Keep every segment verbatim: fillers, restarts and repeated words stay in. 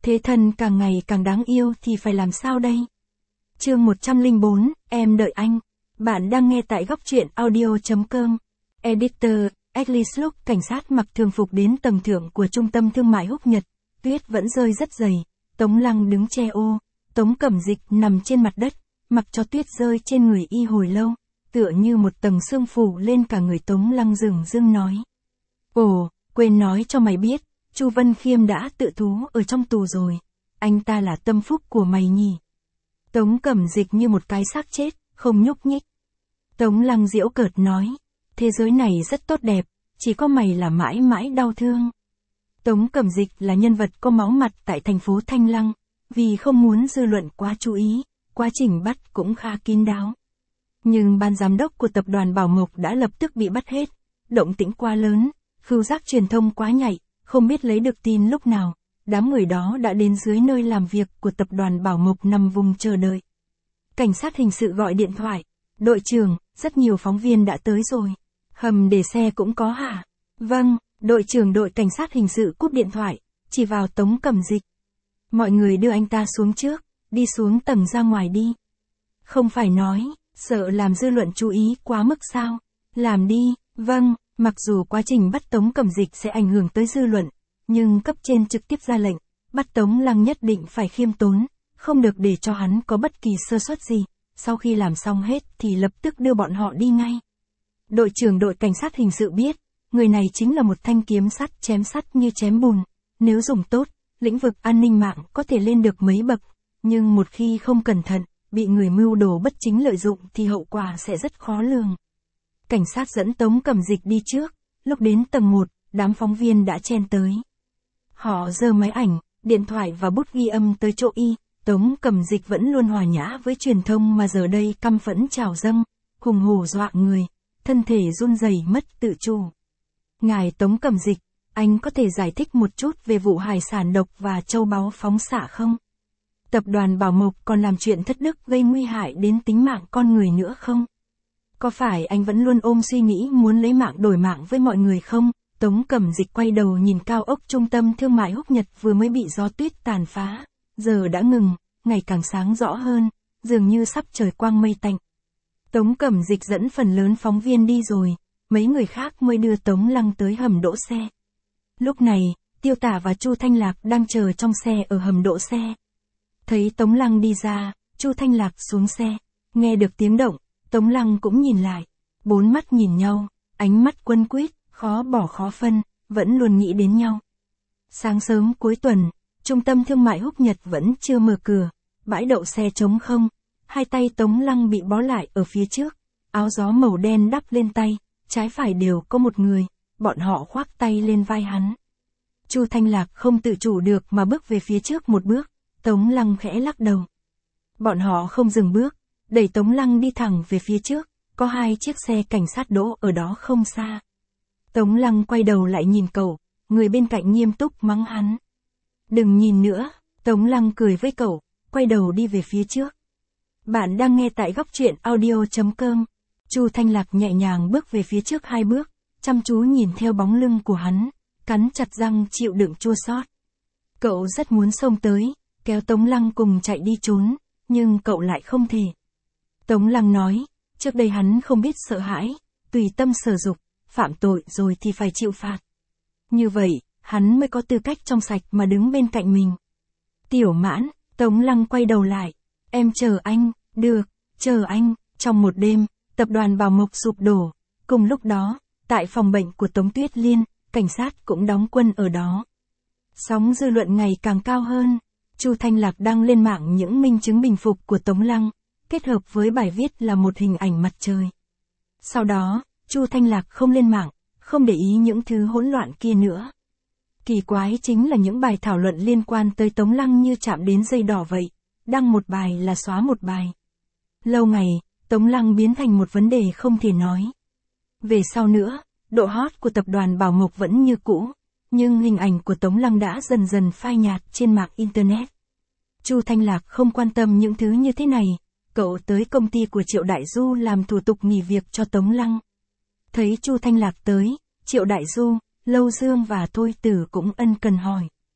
Thế thân càng ngày càng đáng yêu thì phải làm sao đây? Chương một trăm lẻ bốn, em đợi anh. Bạn đang nghe tại góc truyện audio chấm com. Editor, Alice lúc cảnh sát mặc thường phục đến tầng thượng của trung tâm thương mại Húc Nhật, tuyết vẫn rơi rất dày. Tống Lăng đứng che ô, Tống Cẩm Dịch nằm trên mặt đất, mặc cho tuyết rơi trên người y hồi lâu, tựa như một tầng sương phủ lên cả người. Tống Lăng dửng dưng nói. Ồ, quên nói cho mày biết, Chu Vân Khiêm đã tự thú ở trong tù rồi. Anh ta là tâm phúc của mày nhỉ? Tống Cẩm Dịch như một cái xác chết, không nhúc nhích. Tống Lăng giễu cợt nói. Thế giới này rất tốt đẹp, chỉ có mày là mãi mãi đau thương. Tống Cẩm Dịch là nhân vật có máu mặt tại thành phố Thanh Lăng, vì không muốn dư luận quá chú ý, quá trình bắt cũng khá kín đáo. Nhưng ban giám đốc của tập đoàn Bảo Mộc đã lập tức bị bắt hết, động tĩnh quá lớn, khứu giác truyền thông quá nhạy, không biết lấy được tin lúc nào, đám người đó đã đến dưới nơi làm việc của tập đoàn Bảo Mộc nằm vùng chờ đợi. Cảnh sát hình sự gọi điện thoại, đội trưởng, rất nhiều phóng viên đã tới rồi. Hầm để xe cũng có hả? Vâng, đội trưởng đội cảnh sát hình sự cúp điện thoại, chỉ vào Tống Cẩm Dịch. Mọi người đưa anh ta xuống trước, đi xuống tầng ra ngoài đi. Không phải nói, sợ làm dư luận chú ý quá mức sao? Làm đi, vâng, mặc dù quá trình bắt Tống Cẩm Dịch sẽ ảnh hưởng tới dư luận, nhưng cấp trên trực tiếp ra lệnh, bắt Tống Lăng nhất định phải khiêm tốn, không được để cho hắn có bất kỳ sơ suất gì, sau khi làm xong hết thì lập tức đưa bọn họ đi ngay. Đội trưởng đội cảnh sát hình sự biết, người này chính là một thanh kiếm sắt chém sắt như chém bùn, nếu dùng tốt, lĩnh vực an ninh mạng có thể lên được mấy bậc, nhưng một khi không cẩn thận, bị người mưu đồ bất chính lợi dụng thì hậu quả sẽ rất khó lường. Cảnh sát dẫn Tống Cẩm Dịch đi trước, lúc đến tầng một, đám phóng viên đã chen tới. Họ giơ máy ảnh, điện thoại và bút ghi âm tới chỗ y, Tống Cẩm Dịch vẫn luôn hòa nhã với truyền thông mà giờ đây căm phẫn trào dâng, hùng hổ dọa người, thân thể run rẩy mất tự chủ. Ngài Tống Cẩm Dịch, anh có thể giải thích một chút về vụ hải sản độc và châu báu phóng xạ không? Tập đoàn Bảo Mộc còn làm chuyện thất đức gây nguy hại đến tính mạng con người nữa không? Có phải anh vẫn luôn ôm suy nghĩ muốn lấy mạng đổi mạng với mọi người không? Tống Cẩm Dịch quay đầu nhìn cao ốc trung tâm thương mại Húc Nhật vừa mới bị gió tuyết tàn phá, giờ đã ngừng, ngày càng sáng rõ hơn, dường như sắp trời quang mây tạnh. Tống Cẩm Dịch dẫn phần lớn phóng viên đi rồi, mấy người khác mới đưa Tống Lăng tới hầm đỗ xe. Lúc này, Tiêu Tả và Chu Thanh Lạc đang chờ trong xe ở hầm đỗ xe. Thấy Tống Lăng đi ra, Chu Thanh Lạc xuống xe, nghe được tiếng động, Tống Lăng cũng nhìn lại, bốn mắt nhìn nhau, ánh mắt quấn quýt, khó bỏ khó phân, vẫn luôn nghĩ đến nhau. Sáng sớm cuối tuần, trung tâm thương mại Húc Nhật vẫn chưa mở cửa, bãi đậu xe trống không, hai tay Tống Lăng bị bó lại ở phía trước, áo gió màu đen đắp lên tay, trái phải đều có một người, bọn họ khoác tay lên vai hắn. Chu Thanh Lạc không tự chủ được mà bước về phía trước một bước, Tống Lăng khẽ lắc đầu. Bọn họ không dừng bước, đẩy Tống Lăng đi thẳng về phía trước, có hai chiếc xe cảnh sát đỗ ở đó không xa. Tống Lăng quay đầu lại nhìn cậu, người bên cạnh nghiêm túc mắng hắn. Đừng nhìn nữa, Tống Lăng cười với cậu, quay đầu đi về phía trước. Bạn đang nghe tại góc truyện audio chấm com. Chu Thanh Lạc nhẹ nhàng bước về phía trước hai bước, chăm chú nhìn theo bóng lưng của hắn, cắn chặt răng chịu đựng chua xót. Cậu rất muốn xông tới, kéo Tống Lăng cùng chạy đi trốn, nhưng cậu lại không thể. Tống Lăng nói, trước đây hắn không biết sợ hãi, tùy tâm sở dục, phạm tội rồi thì phải chịu phạt. Như vậy, hắn mới có tư cách trong sạch mà đứng bên cạnh mình. Tiểu Mãn, Tống Lăng quay đầu lại, em chờ anh, được, chờ anh. Trong một đêm, tập đoàn Bảo Mộc sụp đổ, cùng lúc đó, tại phòng bệnh của Tống Tuyết Liên, cảnh sát cũng đóng quân ở đó. Sóng dư luận ngày càng cao hơn, Chu Thanh Lạc đăng lên mạng những minh chứng bình phục của Tống Lăng, kết hợp với bài viết là một hình ảnh mặt trời. Sau đó, Chu Thanh Lạc không lên mạng, không để ý những thứ hỗn loạn kia nữa. Kỳ quái chính là những bài thảo luận liên quan tới Tống Lăng như chạm đến dây đỏ vậy, đăng một bài là xóa một bài. Lâu ngày, Tống Lăng biến thành một vấn đề không thể nói. Về sau nữa, độ hot của tập đoàn Bảo Mộc vẫn như cũ, nhưng hình ảnh của Tống Lăng đã dần dần phai nhạt trên mạng Internet. Chu Thanh Lạc không quan tâm những thứ như thế này, cậu tới công ty của Triệu Đại Du làm thủ tục nghỉ việc cho Tống Lăng. Thấy Chu Thanh Lạc tới, Triệu Đại Du, Lâu Dương và Thôi Tử cũng ân cần hỏi.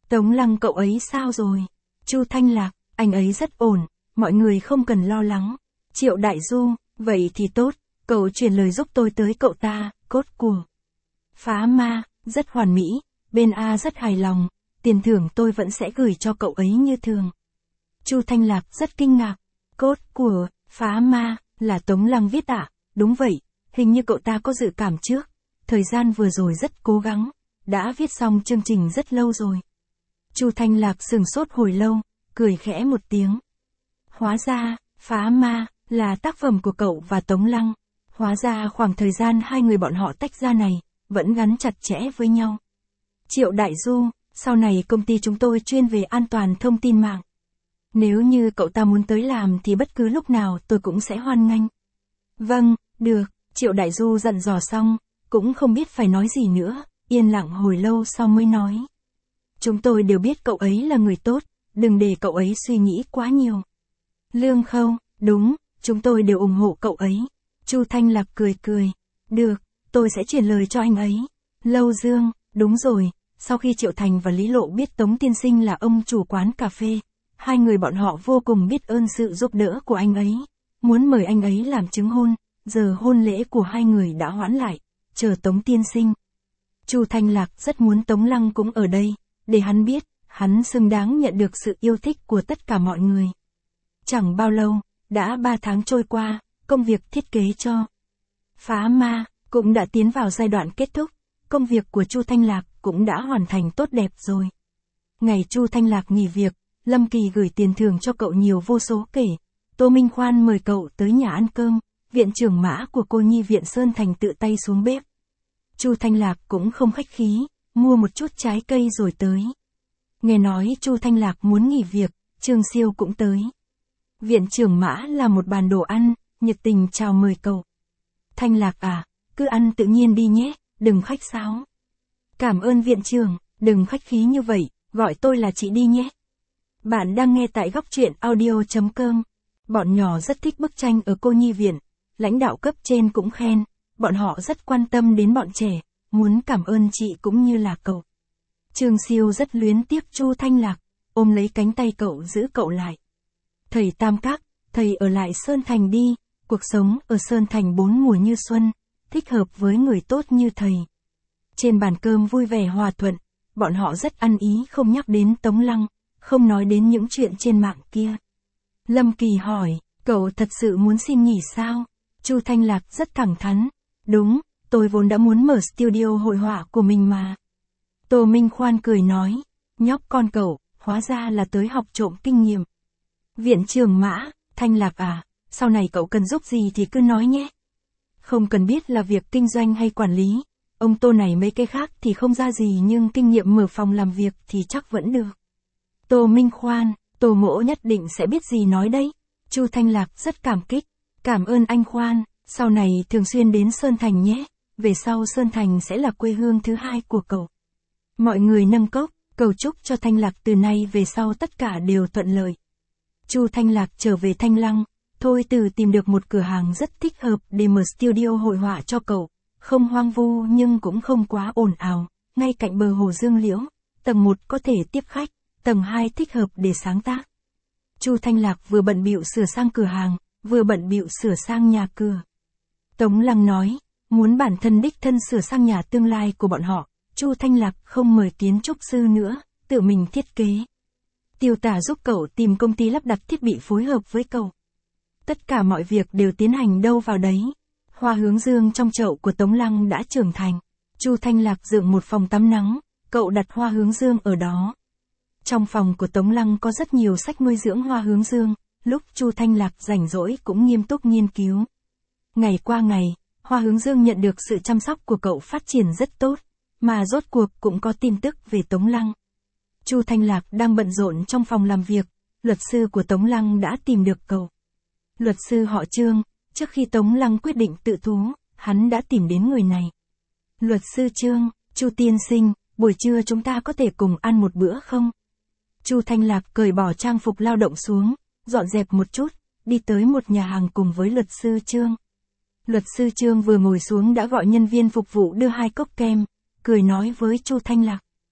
Tống Lăng cậu ấy sao rồi? Chu Thanh Lạc, anh ấy rất ổn, mọi người không cần lo lắng. Triệu Đại Du, vậy thì tốt, cậu truyền lời giúp tôi tới cậu ta, cốt của Phá Ma, rất hoàn mỹ, bên A rất hài lòng, tiền thưởng tôi vẫn sẽ gửi cho cậu ấy như thường. Chu Thanh Lạc rất kinh ngạc, cốt của Phá Ma, là Tống Lăng viết ạ, à? Đúng vậy, hình như cậu ta có dự cảm trước, thời gian vừa rồi rất cố gắng, đã viết xong chương trình rất lâu rồi. Chu Thanh Lạc sừng sốt hồi lâu, cười khẽ một tiếng. Hóa ra, Phá Ma, là tác phẩm của cậu và Tống Lăng, hóa ra khoảng thời gian hai người bọn họ tách ra này, vẫn gắn chặt chẽ với nhau. Triệu Đại Du, sau này công ty chúng tôi chuyên về an toàn thông tin mạng. Nếu như cậu ta muốn tới làm thì bất cứ lúc nào tôi cũng sẽ hoan nghênh. Vâng, được, Triệu Đại Du dặn dò xong, cũng không biết phải nói gì nữa, yên lặng hồi lâu sau mới nói. Chúng tôi đều biết cậu ấy là người tốt, đừng để cậu ấy suy nghĩ quá nhiều. Lương Khâu, đúng, chúng tôi đều ủng hộ cậu ấy. Chu Thanh Lạc cười cười. Được, tôi sẽ truyền lời cho anh ấy. Lâu Dương, đúng rồi, sau khi Triệu Thành và Lý Lộ biết Tống tiên sinh là ông chủ quán cà phê, hai người bọn họ vô cùng biết ơn sự giúp đỡ của anh ấy, muốn mời anh ấy làm chứng hôn, giờ hôn lễ của hai người đã hoãn lại, chờ Tống tiên sinh. Chu Thanh Lạc rất muốn Tống Lăng cũng ở đây, để hắn biết, hắn xứng đáng nhận được sự yêu thích của tất cả mọi người. Chẳng bao lâu, đã ba tháng trôi qua, công việc thiết kế cho Phá Ma cũng đã tiến vào giai đoạn kết thúc, công việc của Chu Thanh Lạc cũng đã hoàn thành tốt đẹp rồi. Ngày Chu Thanh Lạc nghỉ việc, Lâm Kỳ gửi tiền thưởng cho cậu nhiều vô số kể. Tô Minh Khoan mời cậu tới nhà ăn cơm, viện trưởng Mã của cô nhi viện Sơn Thành tự tay xuống bếp. Chu Thanh Lạc cũng không khách khí, mua một chút trái cây rồi tới. Nghe nói Chu Thanh Lạc muốn nghỉ việc, Trương Siêu cũng tới. Viện trưởng Mã là một bàn đồ ăn, nhiệt tình chào mời cậu. Thanh Lạc à, cứ ăn tự nhiên đi nhé, đừng khách sáo. Cảm ơn viện trưởng, đừng khách khí như vậy, gọi tôi là chị đi nhé. Bạn đang nghe tại góc truyện audio chấm com. Bọn nhỏ rất thích bức tranh ở cô nhi viện, lãnh đạo cấp trên cũng khen, bọn họ rất quan tâm đến bọn trẻ, muốn cảm ơn chị cũng như là cậu. Trương Siêu rất luyến tiếc Chu Thanh Lạc, ôm lấy cánh tay cậu giữ cậu lại. Thầy Tam Các, thầy ở lại Sơn Thành đi, cuộc sống ở Sơn Thành bốn mùa như xuân, thích hợp với người tốt như thầy. Trên bàn cơm vui vẻ hòa thuận, bọn họ rất ăn ý không nhắc đến Tống Lăng, không nói đến những chuyện trên mạng kia. Lâm Kỳ hỏi, cậu thật sự muốn xin nghỉ sao? Chu Thanh Lạc rất thẳng thắn, đúng, tôi vốn đã muốn mở studio hội họa của mình mà. Tô Minh Khoan cười nói, nhóc con cậu, hóa ra là tới học trộm kinh nghiệm. Viện trưởng Mã, Thanh Lạc à, sau này cậu cần giúp gì thì cứ nói nhé. Không cần biết là việc kinh doanh hay quản lý, ông Tô này mấy cái khác thì không ra gì nhưng kinh nghiệm mở phòng làm việc thì chắc vẫn được. Tô Minh Khoan, Tô Mỗ nhất định sẽ biết gì nói đấy. Chu Thanh Lạc rất cảm kích, cảm ơn anh Khoan, sau này thường xuyên đến Sơn Thành nhé, về sau Sơn Thành sẽ là quê hương thứ hai của cậu. Mọi người nâng cốc, cầu chúc cho Thanh Lạc từ nay về sau tất cả đều thuận lợi. Chu Thanh Lạc trở về Thanh Lăng, Thôi Từ tìm được một cửa hàng rất thích hợp để mở studio hội họa cho cậu, không hoang vu nhưng cũng không quá ồn ào, ngay cạnh bờ hồ Dương Liễu, tầng một có thể tiếp khách, tầng hai thích hợp để sáng tác. Chu Thanh Lạc vừa bận bịu sửa sang cửa hàng, vừa bận bịu sửa sang nhà cửa. Tống Lăng nói, muốn bản thân đích thân sửa sang nhà tương lai của bọn họ, Chu Thanh Lạc không mời kiến trúc sư nữa, tự mình thiết kế. Tiêu Tả giúp cậu tìm công ty lắp đặt thiết bị phối hợp với cậu. Tất cả mọi việc đều tiến hành đâu vào đấy. Hoa hướng dương trong chậu của Tống Lăng đã trưởng thành. Chu Thanh Lạc dựng một phòng tắm nắng, cậu đặt hoa hướng dương ở đó. Trong phòng của Tống Lăng có rất nhiều sách nuôi dưỡng hoa hướng dương, lúc Chu Thanh Lạc rảnh rỗi cũng nghiêm túc nghiên cứu. Ngày qua ngày, hoa hướng dương nhận được sự chăm sóc của cậu phát triển rất tốt, mà rốt cuộc cũng có tin tức về Tống Lăng. Chu Thanh Lạc đang bận rộn trong phòng làm việc, luật sư của Tống Lăng đã tìm được cậu. Luật sư họ Trương, trước khi Tống Lăng quyết định tự thú, hắn đã tìm đến người này. Luật sư Trương, Chu tiên sinh, buổi trưa chúng ta có thể cùng ăn một bữa không? Chu Thanh Lạc cởi bỏ trang phục lao động xuống, dọn dẹp một chút, đi tới một nhà hàng cùng với luật sư Trương. Luật sư Trương vừa ngồi xuống đã gọi nhân viên phục vụ đưa hai cốc kem, cười nói với Chu Thanh Lạc.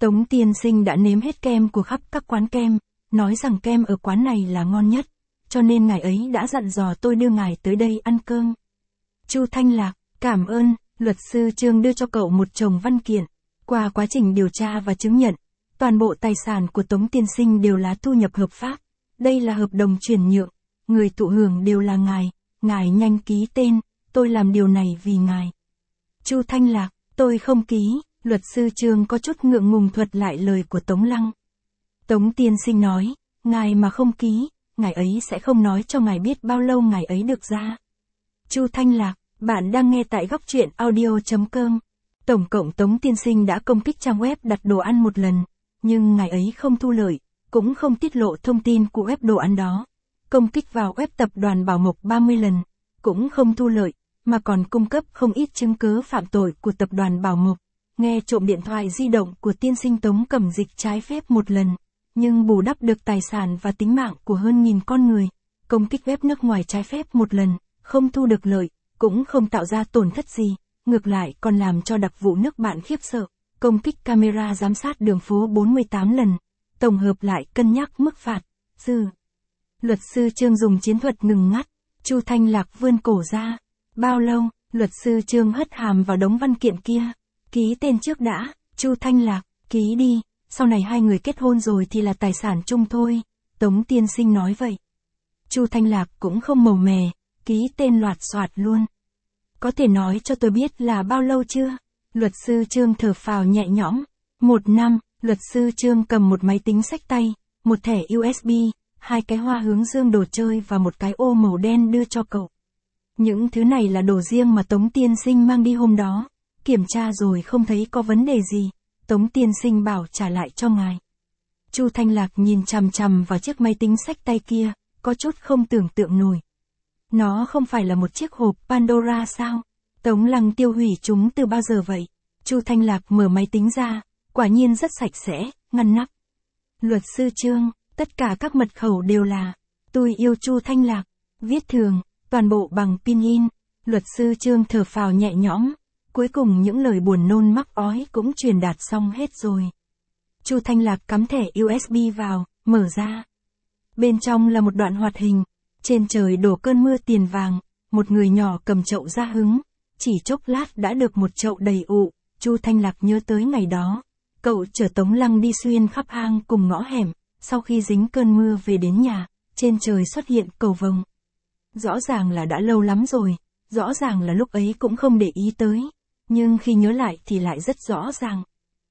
Tống tiên sinh đã nếm hết kem của khắp các quán kem, nói rằng kem ở quán này là ngon nhất, cho nên ngài ấy đã dặn dò tôi đưa ngài tới đây ăn cơm. Chu Thanh Lạc, cảm ơn, luật sư Trương đưa cho cậu một chồng văn kiện. Qua quá trình điều tra và chứng nhận, toàn bộ tài sản của Tống tiên sinh đều là thu nhập hợp pháp. Đây là hợp đồng chuyển nhượng, người thụ hưởng đều là ngài, ngài nhanh ký tên, tôi làm điều này vì ngài. Chu Thanh Lạc, tôi không ký, luật sư Trương có chút ngượng ngùng thuật lại lời của Tống Lăng. Tống tiên sinh nói, ngài mà không ký, ngài ấy sẽ không nói cho ngài biết bao lâu ngài ấy được ra. Chu Thanh Lạc, bạn đang nghe tại góc truyện audio chấm com. Tổng cộng Tống tiên sinh đã công kích trang web đặt đồ ăn một lần, nhưng ngài ấy không thu lợi, cũng không tiết lộ thông tin của web đồ ăn đó. Công kích vào web tập đoàn Bảo Mộc ba mươi lần, cũng không thu lợi, mà còn cung cấp không ít chứng cứ phạm tội của tập đoàn Bảo Mộc. Nghe trộm điện thoại di động của tiên sinh Tống Cẩm Dịch trái phép một lần, nhưng bù đắp được tài sản và tính mạng của hơn nghìn con người. Công kích web nước ngoài trái phép một lần, không thu được lợi, cũng không tạo ra tổn thất gì, ngược lại còn làm cho đặc vụ nước bạn khiếp sợ. Công kích camera giám sát đường phố bốn mươi tám lần, tổng hợp lại cân nhắc mức phạt. Sư Luật sư Trương dùng chiến thuật ngừng ngắt. Chu Thanh Lạc vươn cổ ra. Bao lâu? Luật sư Trương hất hàm vào đống văn kiện kia. Ký tên trước đã. Chu Thanh Lạc, ký đi, sau này hai người kết hôn rồi thì là tài sản chung thôi. Tống tiên sinh nói vậy. Chu Thanh Lạc cũng không màu mè, ký tên loạt soạt luôn. Có thể nói cho tôi biết là bao lâu chưa? Luật sư Trương thở phào nhẹ nhõm. Một năm, luật sư Trương cầm một máy tính xách tay, một thẻ u ét bê, hai cái hoa hướng dương đồ chơi và một cái ô màu đen đưa cho cậu. Những thứ này là đồ riêng mà Tống tiên sinh mang đi hôm đó. Kiểm tra rồi không thấy có vấn đề gì. Tống tiên sinh bảo trả lại cho ngài. Chu Thanh Lạc nhìn chằm chằm vào chiếc máy tính xách tay kia, có chút không tưởng tượng nổi. Nó không phải là một chiếc hộp Pandora sao? Tống Lăng tiêu hủy chúng từ bao giờ vậy? Chu Thanh Lạc mở máy tính ra, quả nhiên rất sạch sẽ, ngăn nắp. Luật sư Trương, tất cả các mật khẩu đều là tôi yêu Chu Thanh Lạc, viết thường, toàn bộ bằng pin in. Luật sư Trương thở phào nhẹ nhõm, cuối cùng những lời buồn nôn mắc ói cũng truyền đạt xong hết rồi. Chu Thanh Lạc cắm thẻ u ét bê vào, mở ra. Bên trong là một đoạn hoạt hình, trên trời đổ cơn mưa tiền vàng, một người nhỏ cầm chậu ra hứng, chỉ chốc lát đã được một chậu đầy ụ. Chu Thanh Lạc nhớ tới ngày đó, cậu chở Tống Lăng đi xuyên khắp hang cùng ngõ hẻm, sau khi dính cơn mưa về đến nhà, trên trời xuất hiện cầu vồng. Rõ ràng là đã lâu lắm rồi, rõ ràng là lúc ấy cũng không để ý tới, nhưng khi nhớ lại thì lại rất rõ ràng.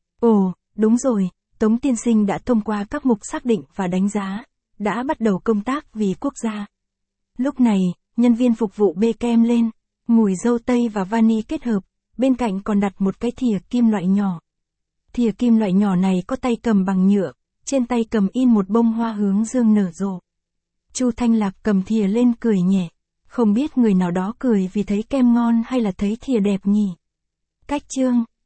Ồ, đúng rồi, Tống tiên sinh đã thông qua các mục xác định và đánh giá, đã bắt đầu công tác vì quốc gia. Lúc này, nhân viên phục vụ bê kem lên, mùi dâu tây và vani kết hợp, bên cạnh còn đặt một cái thìa kim loại nhỏ. Thìa kim loại nhỏ này có tay cầm bằng nhựa, trên tay cầm in một bông hoa hướng dương nở rộ. Chu Thanh Lạc cầm thìa lên cười nhẹ, không biết người nào đó cười vì thấy kem ngon hay là thấy thìa đẹp nhỉ. Cách Trương,